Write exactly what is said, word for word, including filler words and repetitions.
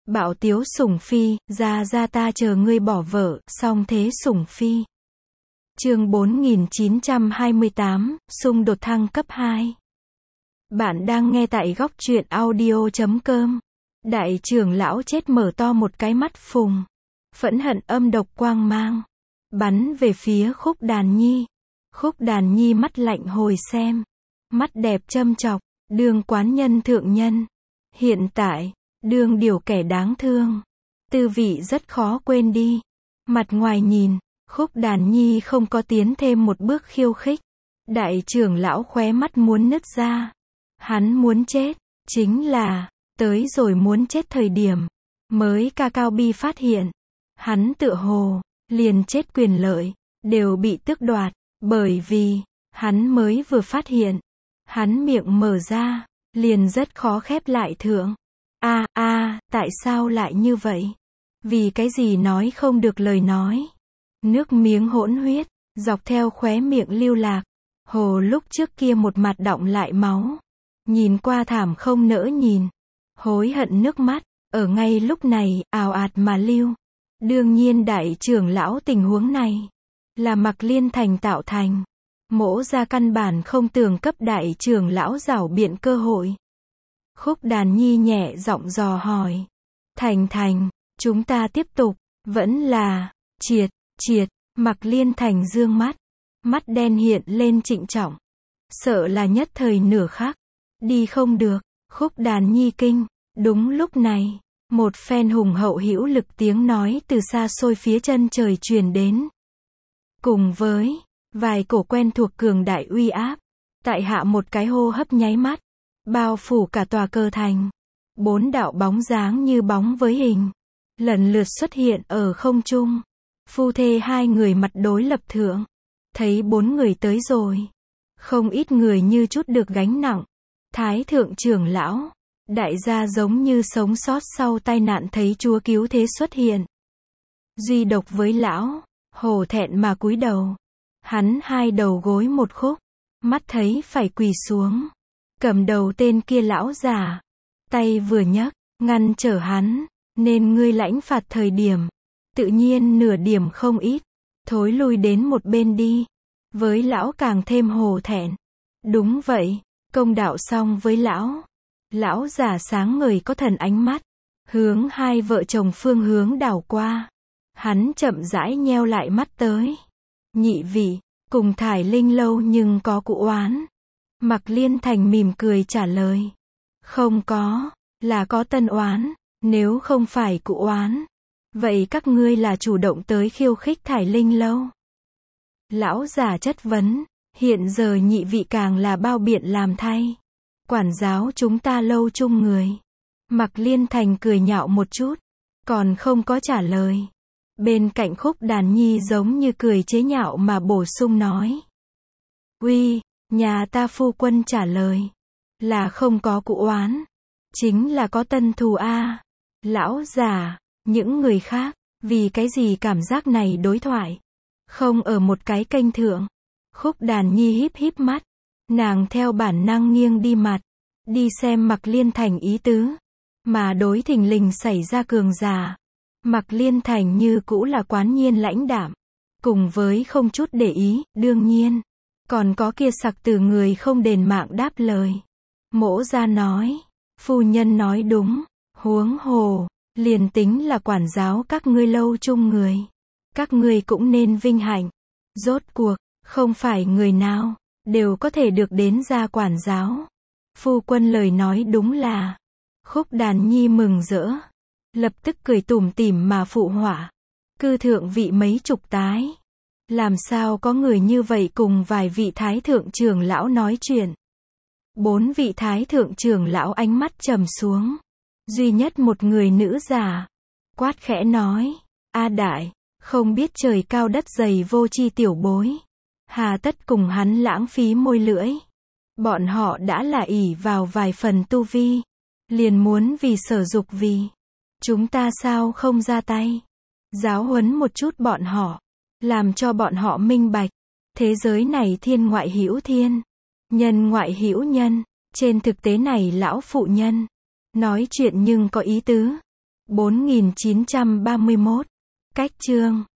Bạo tiếu sủng phi, ra ra ta chờ ngươi bỏ vợ, song thế sủng phi. Chương bốn nghìn chín trăm hai mươi tám, xung đột thăng cấp hai. Bạn đang nghe tại góc truyện audio chấm com. Đại trưởng lão chết mở to một cái mắt phùng. Phẫn hận âm độc quang mang. Bắn về phía Khúc Đàn Nhi. Khúc Đàn Nhi mắt lạnh hồi xem. Mắt đẹp châm chọc, đương quán nhân thượng nhân. Hiện tại, đương điều kẻ đáng thương. Tư vị rất khó quên đi. Mặt ngoài nhìn, Khúc Đàn Nhi không có tiến thêm một bước khiêu khích. Đại trưởng lão khóe mắt muốn nứt ra. Hắn muốn chết, chính là, tới rồi muốn chết thời điểm, mới ca cao bi phát hiện. Hắn tựa hồ, liền chết quyền lợi, đều bị tước đoạt, bởi vì, hắn mới vừa phát hiện. Hắn miệng mở ra, liền rất khó khép lại thượng. A a, tại sao lại như vậy? Vì cái gì nói không được lời nói? Nước miếng hỗn huyết, dọc theo khóe miệng lưu lạc. Hồ lúc trước kia một mặt đọng lại máu. Nhìn qua thảm không nỡ nhìn. Hối hận nước mắt, ở ngay lúc này, ào ạt mà lưu. Đương nhiên đại trưởng lão tình huống này, là Mạc Liên Thành tạo thành. Mỗ ra căn bản không tưởng cấp đại trưởng lão giảo biện cơ hội. Khúc Đàn Nhi nhẹ giọng dò hỏi. Thành Thành, chúng ta tiếp tục, vẫn là, triệt, triệt, Mạc Liên Thành dương mắt. Mắt đen hiện lên trịnh trọng. Sợ là nhất thời nửa khắc. Đi không được, Khúc Đàn Nhi kinh. Đúng lúc này, một phen hùng hậu hữu lực tiếng nói từ xa xôi phía chân trời truyền đến. Cùng với, vài cổ quen thuộc cường đại uy áp. Tại hạ một cái hô hấp nháy mắt. Bao phủ cả tòa cơ thành. Bốn đạo bóng dáng như bóng với hình. Lần lượt xuất hiện ở không trung. Phu thê hai người mặt đối lập thượng. Thấy bốn người tới rồi. Không ít người như chút được gánh nặng. Thái thượng trưởng lão. Đại gia giống như sống sót sau tai nạn thấy chúa cứu thế xuất hiện. Duy độc với lão. Hổ thẹn mà cúi đầu. Hắn hai đầu gối một khúc. Mắt thấy phải quỳ xuống. Cầm đầu tên kia lão già. Tay vừa nhấc, ngăn trở hắn. Nên ngươi lãnh phạt thời điểm. Tự nhiên nửa điểm không ít. Thối lui đến một bên đi. Với lão càng thêm hổ thẹn. Đúng vậy, công đạo xong với lão. Lão già sáng ngời có thần ánh mắt. Hướng hai vợ chồng phương hướng đảo qua. Hắn chậm rãi nheo lại mắt tới. Nhị vị, cùng Thải Linh lâu nhưng có cụ oán. Mạc Liên Thành mỉm cười trả lời. Không có, là có tân oán. Nếu không phải cụ oán, vậy các ngươi là chủ động tới khiêu khích Thải Linh lâu. Lão già chất vấn. Hiện giờ nhị vị càng là bao biện làm thay. Quản giáo chúng ta lâu chung người. Mạc Liên Thành cười nhạo một chút. Còn không có trả lời. Bên cạnh Khúc Đàn Nhi giống như cười chế nhạo mà bổ sung nói. Uy, nhà ta phu quân trả lời. Là không có cụ oán. Chính là có tân thù a. Lão già, những người khác, vì cái gì cảm giác này đối thoại. Không ở một cái kênh thượng. Khúc Đàn Nhi híp híp mắt. Nàng theo bản năng nghiêng đi mặt. Đi xem Mạc Liên Thành ý tứ. Mà đối thình lình xảy ra cường giả. Mạc Liên Thành như cũ là quán nhiên lãnh đạm. Cùng với không chút để ý, đương nhiên. Còn có kia sặc từ người không đền mạng đáp lời. Mỗ ra nói. Phu nhân nói đúng. Huống hồ, liền tính là quản giáo các ngươi lâu chung người. Các ngươi cũng nên vinh hạnh. Rốt cuộc, không phải người nào, đều có thể được đến ra quản giáo. Phu quân lời nói đúng là. Khúc Đàn Nhi mừng rỡ. Lập tức cười tủm tỉm mà phụ họa. Cư thượng vị mấy chục tái. Làm sao có người như vậy cùng vài vị thái thượng trưởng lão nói chuyện. Bốn vị thái thượng trưởng lão ánh mắt trầm xuống. Duy nhất một người nữ già. Quát khẽ nói. A đại, không biết trời cao đất dày vô tri tiểu bối. Hà tất cùng hắn lãng phí môi lưỡi. Bọn họ đã là ỷ vào vài phần tu vi. Liền muốn vì sở dục vì. Chúng ta sao không ra tay. Giáo huấn một chút bọn họ. Làm cho bọn họ minh bạch. Thế giới này thiên ngoại hữu thiên. Nhân ngoại hữu nhân. Trên thực tế này lão phụ nhân. Nói chuyện nhưng có ý tứ. bốn nghìn chín trăm ba mươi mốt. Cách chương